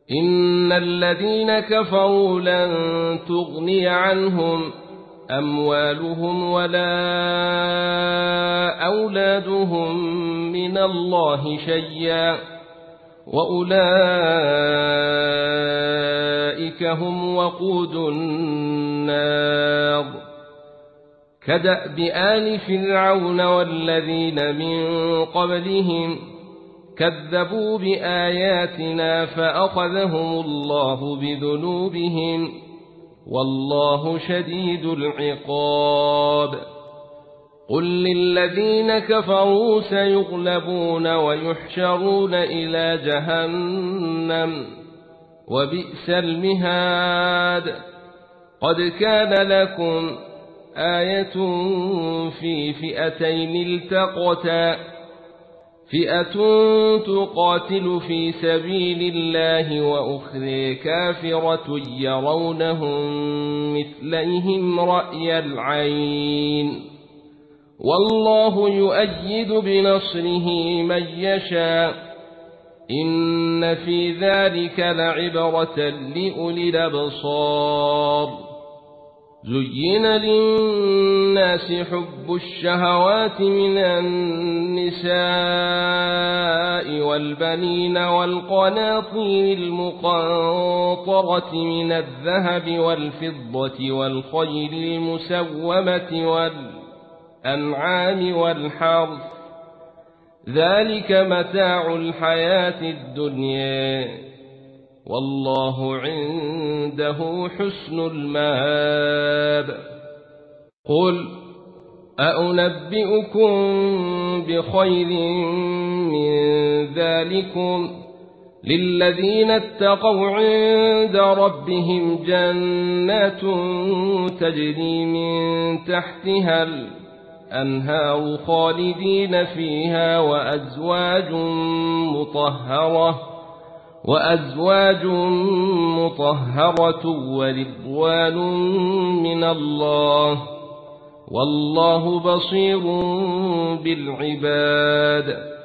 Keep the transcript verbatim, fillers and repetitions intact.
إن الذين كفروا لن تغني عنهم أموالهم ولا أولادهم من الله شيئا وأولئك هم وقود النار كدأب آل فرعون والذين من قبلهم كذبوا بآياتنا فأخذهم الله بذنوبهم والله شديد العقاب قل للذين كفروا سيغلبون ويحشرون إلى جهنم وبئس المهاد قد كان لكم آية في فئتين التقتا فئة تقاتل في سبيل الله وأخرى كافرة يرونهم مثليهم رأي العين والله يؤيد بنصره من يشاء إن في ذلك لعبرة لأولي الأبصار زين للناس حب الشهوات من النساء والبنين والقناطير المقنطرة من الذهب والفضة والخيل المسومة والأنعام والحرث ذلك متاع الحياة الدنيا والله عنده حسن المآب قل أأنبئكم بخير من ذلكم للذين اتقوا عند ربهم جنات تجري من تحتها الأنهار خالدين فيها وأزواج مطهرة وأزواج مطهرة ورضوان من الله والله بصير بالعباد